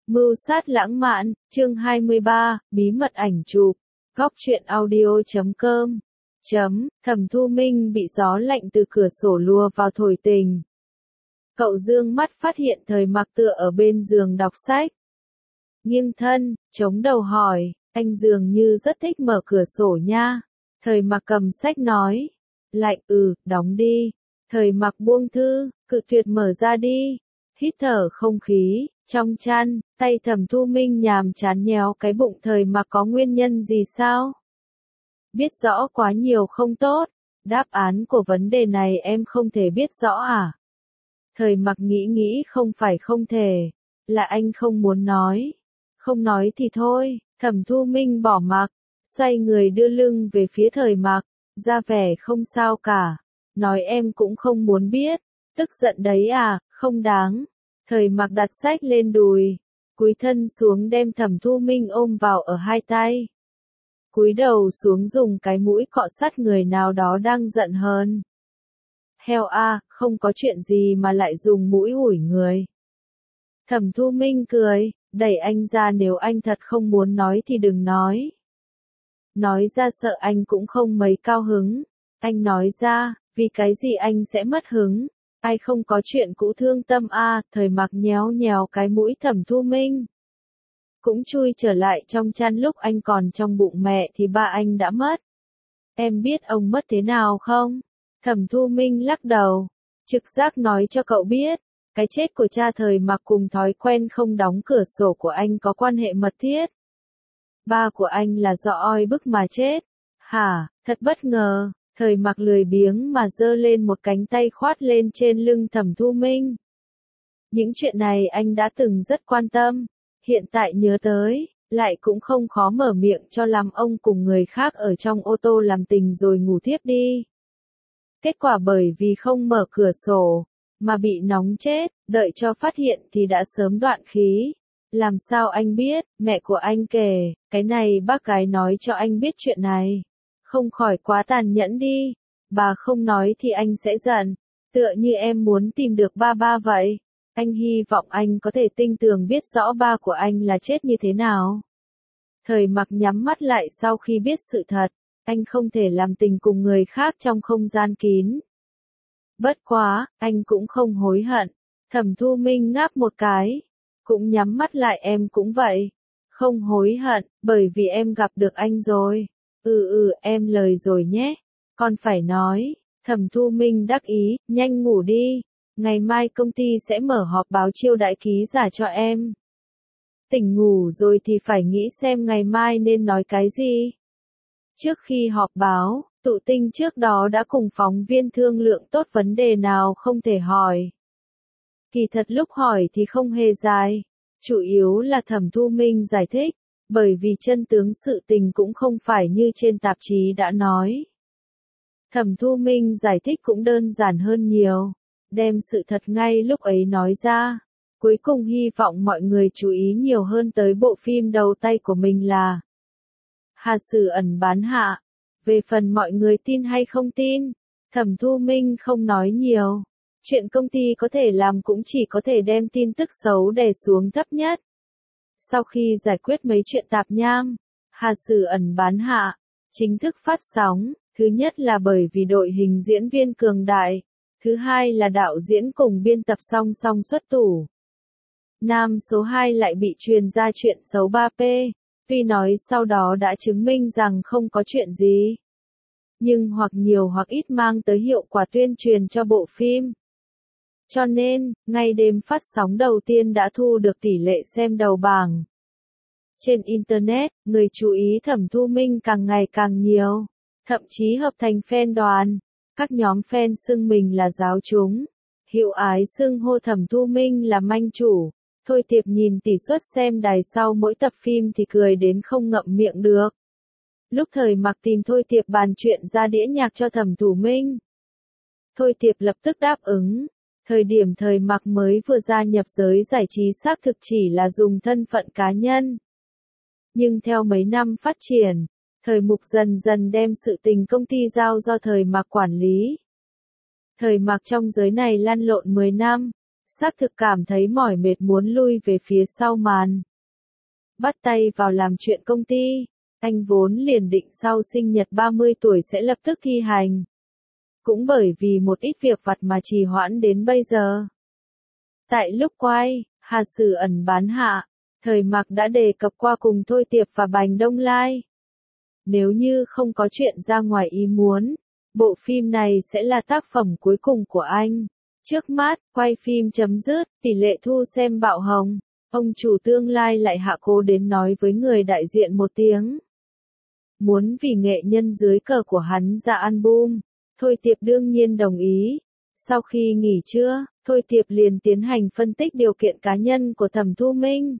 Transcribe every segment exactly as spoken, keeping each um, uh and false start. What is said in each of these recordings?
Mưu sát lãng mạn, chương hai mươi ba, bí mật ảnh chụp. Góc truyện audio chấm com. Chấm, Thẩm Thu Minh bị gió lạnh từ cửa sổ lùa vào thổi tình. Cậu dương mắt phát hiện Thời Mặc tựa ở bên giường đọc sách. Nghiêng thân, chống đầu hỏi, anh dường như rất thích mở cửa sổ nha. Thời Mặc cầm sách nói. Lạnh, ừ, đóng đi. Thời Mặc buông thư, cự tuyệt mở ra đi. Hít thở không khí, trong chăn, tay Thẩm Thu Minh nhàm chán nhéo cái bụng. Thời Mặc có nguyên nhân gì sao? Biết rõ quá nhiều không tốt. Đáp án của vấn đề này em không thể biết rõ à? Thời Mặc nghĩ nghĩ không phải không thể, là anh không muốn nói. Không nói thì thôi. Thẩm Thu Minh bỏ mặc, xoay người đưa lưng về phía Thời Mặc, ra vẻ không sao cả. Nói em cũng không muốn biết. Tức giận đấy à, không đáng. Thời Mặc đặt sách lên đùi, cúi thân xuống đem Thẩm Thu Minh ôm vào ở hai tay. Cúi đầu xuống dùng cái mũi cọ sát người nào đó đang giận hờn. Heo a, không có chuyện gì mà lại dùng mũi ủi người. Thẩm Thu Minh cười, đẩy anh ra, nếu anh thật không muốn nói thì đừng nói. Nói ra sợ anh cũng không mấy cao hứng. Anh nói ra, vì cái gì anh sẽ mất hứng? Ai không có chuyện cũ thương tâm a? À, Thời Mặc nhéo nhéo cái mũi Thẩm Thu Minh. Cũng chui trở lại trong chăn, lúc anh còn trong bụng mẹ thì ba anh đã mất. Em biết ông mất thế nào không? Thẩm Thu Minh lắc đầu. Trực giác nói cho cậu biết, cái chết của cha Thời Mặc cùng thói quen không đóng cửa sổ của anh có quan hệ mật thiết. Ba của anh là do oi bức mà chết. Hả, thật bất ngờ. Thời Mặc lười biếng mà giơ lên một cánh tay khoát lên trên lưng Thẩm Thu Minh. Những chuyện này anh đã từng rất quan tâm. Hiện tại nhớ tới, lại cũng không khó mở miệng cho làm ông cùng người khác ở trong ô tô làm tình rồi ngủ thiếp đi. Kết quả bởi vì không mở cửa sổ, mà bị nóng chết, đợi cho phát hiện thì đã sớm đoạn khí. Làm sao anh biết? Mẹ của anh kể, cái này bác gái nói cho anh biết chuyện này. Không khỏi quá tàn nhẫn đi. Bà không nói thì anh sẽ giận. Tựa như em muốn tìm được ba ba vậy. Anh hy vọng anh có thể tinh tường biết rõ ba của anh là chết như thế nào. Thời Mặc nhắm mắt lại sau khi biết sự thật. Anh không thể làm tình cùng người khác trong không gian kín. Bất quá, anh cũng không hối hận. Thẩm Thu Minh ngáp một cái. Cũng nhắm mắt lại, em cũng vậy. Không hối hận, bởi vì em gặp được anh rồi. Ừ ừ, em lời rồi nhé. Còn phải nói. Thẩm Thu Minh đắc ý, nhanh ngủ đi. Ngày mai công ty sẽ mở họp báo chiêu đãi ký giả cho em. Tỉnh ngủ rồi thì phải nghĩ xem ngày mai nên nói cái gì. Trước khi họp báo, Tụ Tinh trước đó đã cùng phóng viên thương lượng tốt vấn đề nào không thể hỏi. Kỳ thật lúc hỏi thì không hề dài. Chủ yếu là Thẩm Thu Minh giải thích, bởi vì chân tướng sự tình cũng không phải như trên tạp chí đã nói. Thẩm Thu Minh giải thích cũng đơn giản hơn nhiều. Đem sự thật ngay lúc ấy nói ra. Cuối cùng hy vọng mọi người chú ý nhiều hơn tới bộ phim đầu tay của mình là Hà Sử Ẩn bán hạ. Về phần mọi người tin hay không tin, Thẩm Thu Minh không nói nhiều. Chuyện công ty có thể làm cũng chỉ có thể đem tin tức xấu đè xuống thấp nhất. Sau khi giải quyết mấy chuyện tạp nham, Hà Sử Ẩn bán hạ chính thức phát sóng. Thứ nhất là bởi vì đội hình diễn viên cường đại. Thứ hai là đạo diễn cùng biên tập song song xuất tủ. Nam số hai lại bị truyền ra chuyện xấu ba P. Tuy nói sau đó đã chứng minh rằng không có chuyện gì. Nhưng hoặc nhiều hoặc ít mang tới hiệu quả tuyên truyền cho bộ phim. Cho nên, ngay đêm phát sóng đầu tiên đã thu được tỷ lệ xem đầu bảng. Trên Internet, người chú ý Thẩm Thu Minh càng ngày càng nhiều. Thậm chí hợp thành fan đoàn. Các nhóm fan xưng mình là giáo chúng. Hiệu ái xưng hô Thẩm Thu Minh là manh chủ. Thôi Tiệp nhìn tỷ suất xem đài sau mỗi tập phim thì cười đến không ngậm miệng được. Lúc Thời Mặc tìm Thôi Tiệp bàn chuyện ra đĩa nhạc cho Thẩm Thu Minh, Thôi Tiệp lập tức đáp ứng. Thời điểm Thời Mặc mới vừa gia nhập giới giải trí xác thực chỉ là dùng thân phận cá nhân. Nhưng theo mấy năm phát triển, Thời Mục dần dần đem sự tình công ty giao do Thời Mặc quản lý. Thời Mặc trong giới này lăn lộn mười năm, xác thực cảm thấy mỏi mệt muốn lui về phía sau màn. Bắt tay vào làm chuyện công ty, anh vốn liền định sau sinh nhật ba mươi tuổi sẽ lập tức thi hành. Cũng bởi vì một ít việc vặt mà trì hoãn đến bây giờ. Tại lúc quay, Hà Sử Ẩn bán hạ, Thời Mạc đã đề cập qua cùng Thôi Tiệp và Bành Đông Lai. Nếu như không có chuyện ra ngoài ý muốn, bộ phim này sẽ là tác phẩm cuối cùng của anh. Trước mắt, quay phim chấm dứt, tỷ lệ thu xem bạo hồng. Ông chủ tương lai lại hạ cố đến nói với người đại diện một tiếng. Muốn vì nghệ nhân dưới cờ của hắn ra album. Thôi Tiệp đương nhiên đồng ý. Sau khi nghỉ trưa, Thôi Tiệp liền tiến hành phân tích điều kiện cá nhân của Thẩm Thu Minh.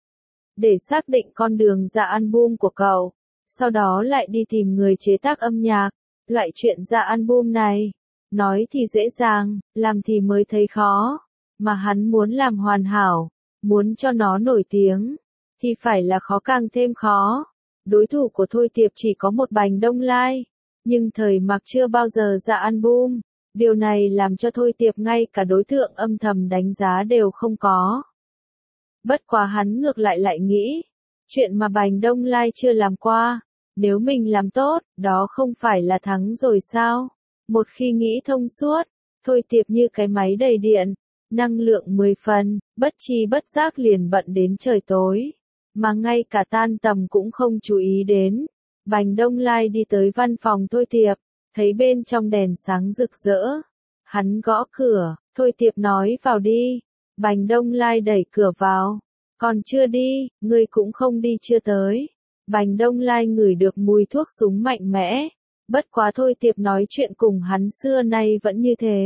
Để xác định con đường ra album của cậu. Sau đó lại đi tìm người chế tác âm nhạc. Loại chuyện ra album này, nói thì dễ dàng, làm thì mới thấy khó. Mà hắn muốn làm hoàn hảo, muốn cho nó nổi tiếng, thì phải là khó càng thêm khó. Đối thủ của Thôi Tiệp chỉ có một Bành Đông Lai, nhưng Thời Mạc chưa bao giờ ra album. Điều này làm cho Thôi Tiệp ngay cả đối tượng âm thầm đánh giá đều không có. Bất quá hắn ngược lại lại nghĩ, chuyện mà Bành Đông Lai chưa làm qua, nếu mình làm tốt, đó không phải là thắng rồi sao? Một khi nghĩ thông suốt, Thôi Tiệp như cái máy đầy điện, năng lượng mười phần, bất chi bất giác liền bận đến trời tối, mà ngay cả tan tầm cũng không chú ý đến. Bành Đông Lai đi tới văn phòng Thôi Tiệp, thấy bên trong đèn sáng rực rỡ. Hắn gõ cửa, Thôi Tiệp nói vào đi. Bành Đông Lai đẩy cửa vào. Còn chưa đi, ngươi cũng không đi chưa tới. Bành Đông Lai ngửi được mùi thuốc súng mạnh mẽ. Bất quá Thôi Tiệp nói chuyện cùng hắn xưa nay vẫn như thế.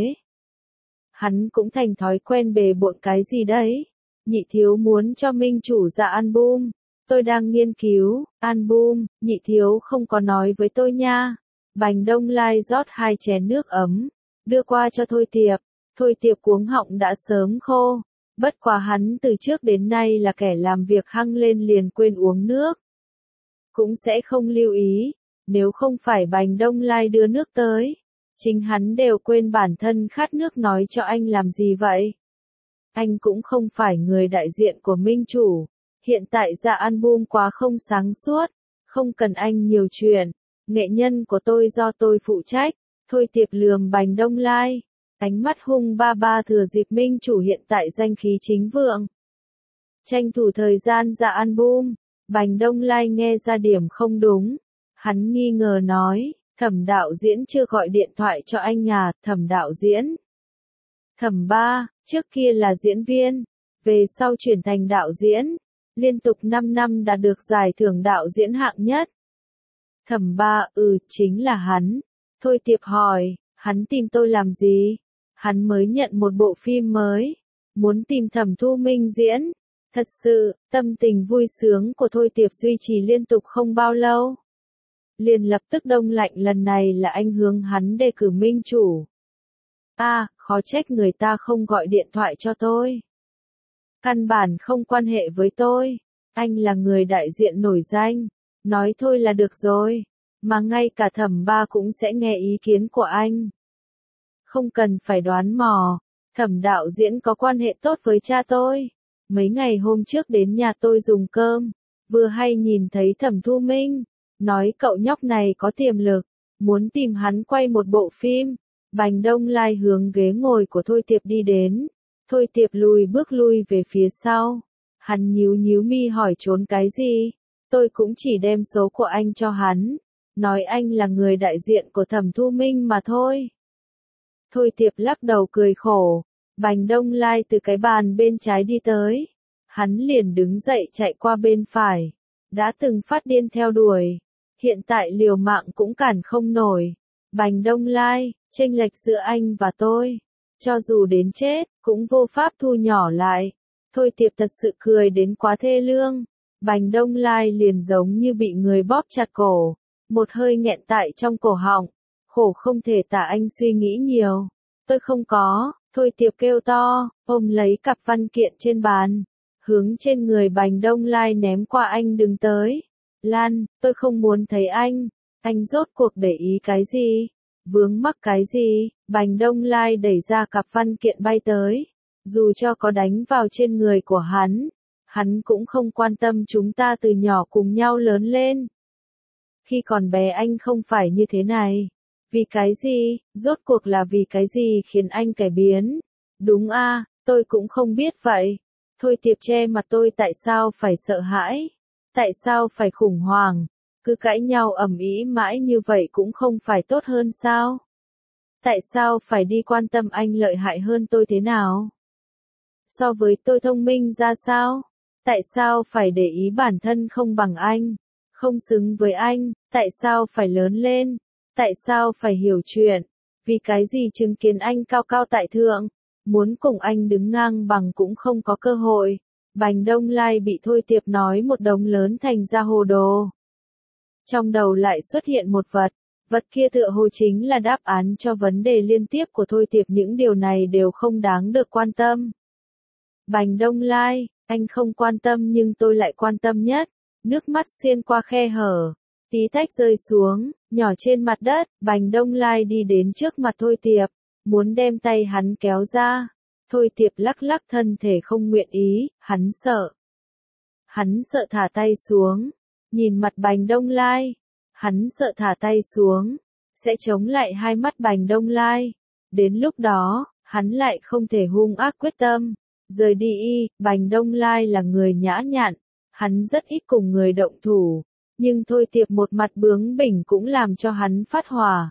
Hắn cũng thành thói quen bề bộn cái gì đấy. Nhị thiếu muốn cho minh chủ ra album. Tôi đang nghiên cứu, album, nhị thiếu không có nói với tôi nha. Bành Đông Lai rót hai chén nước ấm, đưa qua cho Thôi Tiệp. Thôi Tiệp cuống họng đã sớm khô. Bất quá hắn từ trước đến nay là kẻ làm việc hăng lên liền quên uống nước. Cũng sẽ không lưu ý, nếu không phải Bành Đông Lai đưa nước tới. Chính hắn đều quên bản thân khát nước nói cho anh làm gì vậy. Anh cũng không phải người đại diện của minh chủ. Hiện tại ra album quá không sáng suốt. Không cần anh nhiều chuyện. Nghệ nhân của tôi do tôi phụ trách. Thôi Tiệp lườm Bành Đông Lai. Ánh mắt hung ba ba thừa dịp minh chủ hiện tại danh khí chính vượng. Tranh thủ thời gian ra album. Bành Đông Lai nghe ra điểm không đúng. Hắn nghi ngờ nói, Thẩm đạo diễn chưa gọi điện thoại cho anh à, Thẩm đạo diễn. Thẩm ba, trước kia là diễn viên, về sau chuyển thành đạo diễn, liên tục năm năm đã được giải thưởng đạo diễn hạng nhất. Thẩm ba, ừ, chính là hắn. Thôi Tiệp hỏi, hắn tìm tôi làm gì? Hắn mới nhận một bộ phim mới, muốn tìm Thẩm Thu Minh diễn. Thật sự, tâm tình vui sướng của Thôi Tiệp duy trì liên tục không bao lâu. Liền lập tức đông lạnh, lần này là anh hướng hắn đề cử minh chủ. À, khó trách người ta không gọi điện thoại cho tôi. Căn bản không quan hệ với tôi. Anh là người đại diện nổi danh. Nói thôi là được rồi. Mà ngay cả Thẩm ba cũng sẽ nghe ý kiến của anh. Không cần phải đoán mò. Thẩm đạo diễn có quan hệ tốt với cha tôi. Mấy ngày hôm trước đến nhà tôi dùng cơm. Vừa hay nhìn thấy Thẩm Thu Minh. Nói cậu nhóc này có tiềm lực. Muốn tìm hắn quay một bộ phim. Bành Đông Lai hướng ghế ngồi của Thôi Tiệp đi đến. Thôi Tiệp lùi bước lui về phía sau. Hắn nhíu nhíu mi hỏi trốn cái gì. Tôi cũng chỉ đem số của anh cho hắn. Nói anh là người đại diện của Thẩm Thu Minh mà thôi. Thôi Tiệp lắc đầu cười khổ. Bành Đông Lai từ cái bàn bên trái đi tới. Hắn liền đứng dậy chạy qua bên phải. Đã từng phát điên theo đuổi. Hiện tại liều mạng cũng cản không nổi. Bành Đông Lai, chênh lệch giữa anh và tôi. Cho dù đến chết, cũng vô pháp thu nhỏ lại. Thôi Tiệp thật sự cười đến quá thê lương. Bành Đông Lai liền giống như bị người bóp chặt cổ. Một hơi nghẹn tại trong cổ họng. Khổ không thể tả, anh suy nghĩ nhiều. Tôi không có. Thôi Tiệp kêu to, ôm lấy cặp văn kiện trên bàn. Hướng trên người Bành Đông Lai ném qua, anh đừng tới. Lan, tôi không muốn thấy anh. Anh rốt cuộc để ý cái gì? Vướng mắc cái gì? Bành Đông Lai đẩy ra cặp văn kiện bay tới. Dù cho có đánh vào trên người của hắn, hắn cũng không quan tâm, chúng ta từ nhỏ cùng nhau lớn lên. Khi còn bé anh không phải như thế này. Vì cái gì, rốt cuộc là vì cái gì khiến anh cải biến? Đúng a, tôi cũng không biết vậy. Thôi Tiệp che mặt tôi, tại sao phải sợ hãi? Tại sao phải khủng hoảng? Cứ cãi nhau ầm ĩ mãi như vậy cũng không phải tốt hơn sao? Tại sao phải đi quan tâm anh lợi hại hơn tôi thế nào? So với tôi thông minh ra sao? Tại sao phải để ý bản thân không bằng anh? Không xứng với anh? Tại sao phải lớn lên? Tại sao phải hiểu chuyện? Vì cái gì chứng kiến anh cao cao tại thượng? Muốn cùng anh đứng ngang bằng cũng không có cơ hội. Bành Đông Lai bị Thôi Tiệp nói một đống lớn thành ra hồ đồ. Trong đầu lại xuất hiện một vật. Vật kia tựa hồ chính là đáp án cho vấn đề liên tiếp của Thôi Tiệp, những điều này đều không đáng được quan tâm. Bành Đông Lai, anh không quan tâm nhưng tôi lại quan tâm nhất. Nước mắt xuyên qua khe hở, tí tách rơi xuống, nhỏ trên mặt đất. Bành Đông Lai đi đến trước mặt Thôi Tiệp, muốn đem tay hắn kéo ra. Thôi Tiệp lắc lắc thân thể không nguyện ý, hắn sợ. Hắn sợ thả tay xuống, nhìn mặt Bành Đông Lai. Hắn sợ thả tay xuống, sẽ chống lại hai mắt Bành Đông Lai. Đến lúc đó, hắn lại không thể hung ác quyết tâm. Rời đi y, Bành Đông Lai là người nhã nhặn, hắn rất ít cùng người động thủ, nhưng Thôi Tiệp một mặt bướng bỉnh cũng làm cho hắn phát hỏa.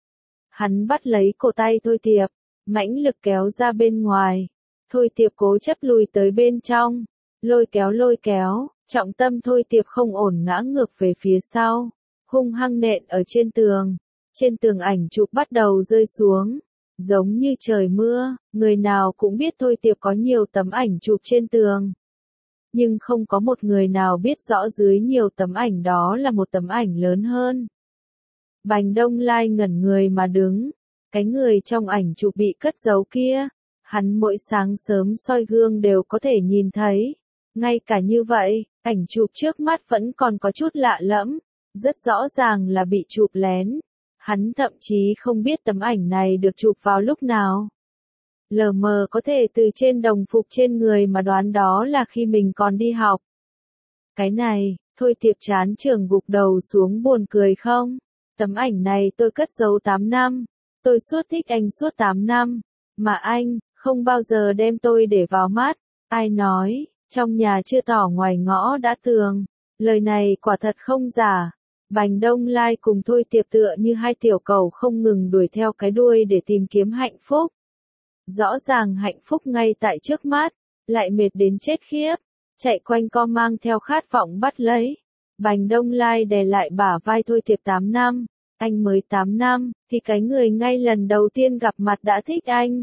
Hắn bắt lấy cổ tay Thôi Tiệp, mãnh lực kéo ra bên ngoài. Thôi Tiệp cố chấp lùi tới bên trong, lôi kéo lôi kéo, trọng tâm Thôi Tiệp không ổn ngã ngược về phía sau, hung hăng nện ở trên tường. Trên tường ảnh chụp bắt đầu rơi xuống. Giống như trời mưa, người nào cũng biết Thôi Tiệp có nhiều tấm ảnh chụp trên tường. Nhưng không có một người nào biết rõ dưới nhiều tấm ảnh đó là một tấm ảnh lớn hơn. Bành Đông Lai ngẩn người mà đứng, cái người trong ảnh chụp bị cất giấu kia, hắn mỗi sáng sớm soi gương đều có thể nhìn thấy. Ngay cả như vậy, ảnh chụp trước mắt vẫn còn có chút lạ lẫm, rất rõ ràng là bị chụp lén. Hắn thậm chí không biết tấm ảnh này được chụp vào lúc nào. Lờ mờ có thể từ trên đồng phục trên người mà đoán đó là khi mình còn đi học. Cái này, Thôi Tiệp chán trường gục đầu xuống, buồn cười không? Tấm ảnh này tôi cất giấu tám năm. Tôi suốt thích anh suốt tám năm. Mà anh, không bao giờ đem tôi để vào mắt. Ai nói, trong nhà chưa tỏ ngoài ngõ đã tường. Lời này quả thật không giả. Bành Đông Lai cùng Thôi Tiệp tựa như hai tiểu cầu không ngừng đuổi theo cái đuôi để tìm kiếm hạnh phúc. Rõ ràng hạnh phúc ngay tại trước mắt, lại mệt đến chết khiếp, chạy quanh co mang theo khát vọng bắt lấy. Bành Đông Lai đè lại bả vai Thôi Tiệp tám năm, anh mới tám năm, thì cái người ngay lần đầu tiên gặp mặt đã thích anh.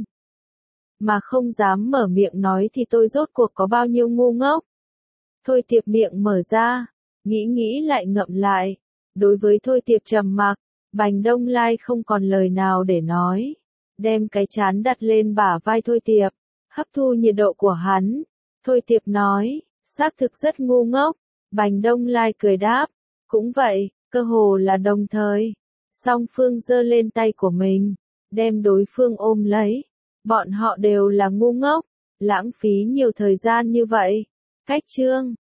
Mà không dám mở miệng nói thì tôi rốt cuộc có bao nhiêu ngu ngốc. Thôi Tiệp miệng mở ra, nghĩ nghĩ lại ngậm lại. Đối với Thôi Tiệp trầm mặc, Bành Đông Lai không còn lời nào để nói. Đem cái trán đặt lên bả vai Thôi Tiệp, hấp thu nhiệt độ của hắn. Thôi Tiệp nói, xác thực rất ngu ngốc. Bành Đông Lai cười đáp, cũng vậy, cơ hồ là đồng thời. Song phương giơ lên tay của mình, đem đối phương ôm lấy. Bọn họ đều là ngu ngốc, lãng phí nhiều thời gian như vậy. Cách chương